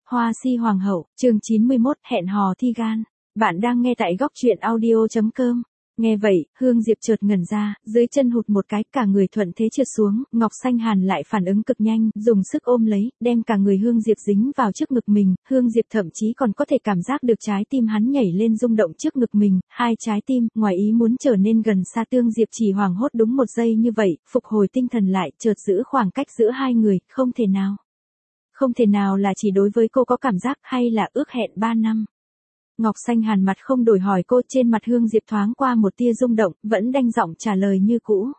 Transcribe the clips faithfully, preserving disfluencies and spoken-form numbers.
Hoa si hoàng hậu, chương chín mươi mốt, hẹn hò thi gan. Bạn đang nghe tại góc truyện audio.com. Nghe vậy, Hương Diệp chợt ngẩn ra, dưới chân hụt một cái, cả người thuận thế trượt xuống, Ngọc Xanh Hàn lại phản ứng cực nhanh, dùng sức ôm lấy, đem cả người Hương Diệp dính vào trước ngực mình, Hương Diệp thậm chí còn có thể cảm giác được trái tim hắn nhảy lên rung động trước ngực mình, hai trái tim, ngoài ý muốn trở nên gần xa tương Diệp chỉ hoảng hốt đúng một giây như vậy, phục hồi tinh thần lại, chợt giữ khoảng cách giữa hai người, không thể nào. Không thể nào là chỉ đối với cô có cảm giác hay là ước hẹn ba năm. Ngọc Xanh Hàn mặt không đổi hỏi cô, trên mặt Hương Diệp thoáng qua một tia rung động, vẫn đanh giọng trả lời như cũ.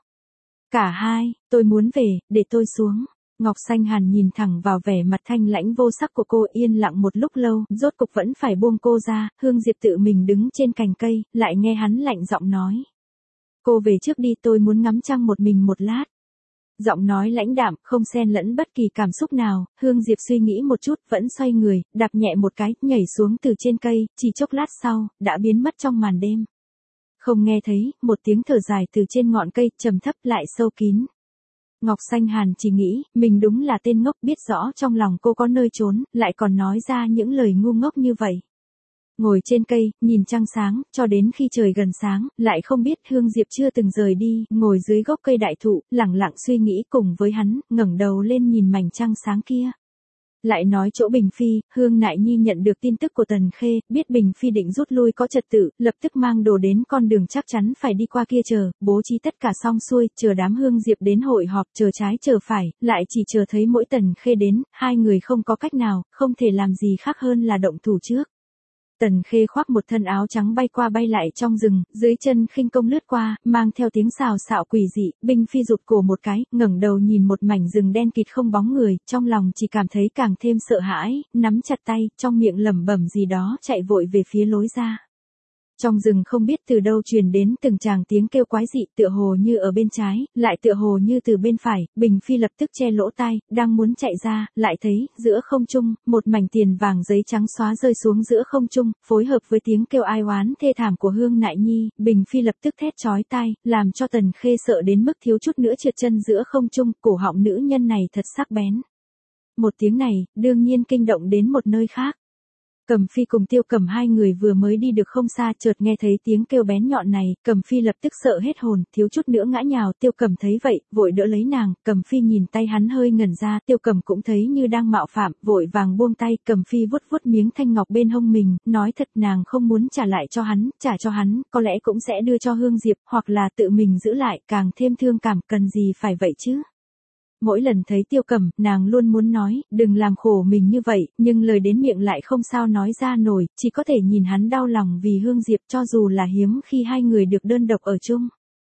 Cả hai, tôi muốn về, để tôi xuống. Ngọc Xanh Hàn nhìn thẳng vào vẻ mặt thanh lãnh vô sắc của cô, yên lặng một lúc lâu, rốt cục vẫn phải buông cô ra, Hương Diệp tự mình đứng trên cành cây, lại nghe hắn lạnh giọng nói. Cô về trước đi, tôi muốn ngắm trăng một mình một lát. Giọng nói lãnh đạm, không xen lẫn bất kỳ cảm xúc nào, Hương Diệp suy nghĩ một chút, vẫn xoay người, đạp nhẹ một cái, nhảy xuống từ trên cây, chỉ chốc lát sau, đã biến mất trong màn đêm. Không nghe thấy, một tiếng thở dài từ trên ngọn cây, trầm thấp lại sâu kín. Ngọc Xanh Hàn chỉ nghĩ, mình đúng là tên ngốc, biết rõ trong lòng cô có nơi trốn, lại còn nói ra những lời ngu ngốc như vậy. Ngồi trên cây, nhìn trăng sáng, cho đến khi trời gần sáng, lại không biết Hương Diệp chưa từng rời đi, ngồi dưới gốc cây đại thụ, lặng lặng suy nghĩ cùng với hắn, ngẩng đầu lên nhìn mảnh trăng sáng kia. Lại nói chỗ Bình Phi, Hương Nại Nhi nhận được tin tức của Tần Khê, biết Bình Phi định rút lui có trật tự, lập tức mang đồ đến con đường chắc chắn phải đi qua kia chờ, bố trí tất cả xong xuôi, chờ đám Hương Diệp đến hội họp, chờ trái chờ phải, lại chỉ chờ thấy mỗi Tần Khê đến, hai người không có cách nào, không thể làm gì khác hơn là động thủ trước. Tần Khê khoác một thân áo trắng bay qua bay lại trong rừng, dưới chân khinh công lướt qua, mang theo tiếng xào xạo quỷ dị, Bình Phi rụt cổ một cái, ngẩng đầu nhìn một mảnh rừng đen kịt không bóng người, trong lòng chỉ cảm thấy càng thêm sợ hãi, nắm chặt tay, trong miệng lẩm bẩm gì đó, chạy vội về phía lối ra. Trong rừng không biết từ đâu truyền đến từng tràng tiếng kêu quái dị, tựa hồ như ở bên trái, lại tựa hồ như từ bên phải, Bình Phi lập tức che lỗ tai, đang muốn chạy ra, lại thấy, giữa không trung, một mảnh tiền vàng giấy trắng xóa rơi xuống giữa không trung, phối hợp với tiếng kêu ai oán thê thảm của Hương Nại Nhi, Bình Phi lập tức thét chói tai, làm cho Tần Khê sợ đến mức thiếu chút nữa trượt chân giữa không trung, cổ họng nữ nhân này thật sắc bén. Một tiếng này, đương nhiên kinh động đến một nơi khác. Cầm Phi cùng Tiêu Cẩm hai người vừa mới đi được không xa, chợt nghe thấy tiếng kêu bén nhọn này, Cầm Phi lập tức sợ hết hồn, thiếu chút nữa ngã nhào, Tiêu Cẩm thấy vậy, vội đỡ lấy nàng, Cầm Phi nhìn tay hắn hơi ngẩn ra, Tiêu Cẩm cũng thấy như đang mạo phạm, vội vàng buông tay, Cầm Phi vuốt vuốt miếng thanh ngọc bên hông mình, nói thật nàng không muốn trả lại cho hắn, trả cho hắn, có lẽ cũng sẽ đưa cho Hương Diệp, hoặc là tự mình giữ lại, càng thêm thương cảm, cần gì phải vậy chứ. Mỗi lần thấy Tiêu Cẩm, nàng luôn muốn nói, đừng làm khổ mình như vậy, nhưng lời đến miệng lại không sao nói ra nổi, chỉ có thể nhìn hắn đau lòng vì Hương Diệp, cho dù là hiếm khi hai người được đơn độc ở chung.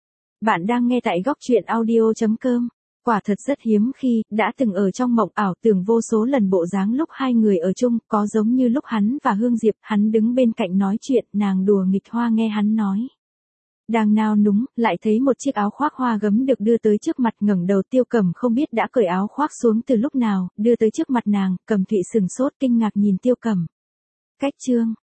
Bạn đang nghe tại góc truyện audio.com. Quả thật rất hiếm khi, đã từng ở trong mộng ảo tưởng vô số lần bộ dáng lúc hai người ở chung, có giống như lúc hắn và Hương Diệp, hắn đứng bên cạnh nói chuyện, nàng đùa nghịch hoa nghe hắn nói. Đang nao núng, lại thấy một chiếc áo khoác hoa gấm được đưa tới trước mặt, ngẩng đầu Tiêu Cẩm không biết đã cởi áo khoác xuống từ lúc nào, đưa tới trước mặt nàng, Cẩm Thụy sừng sốt kinh ngạc nhìn Tiêu Cẩm. Cách chương,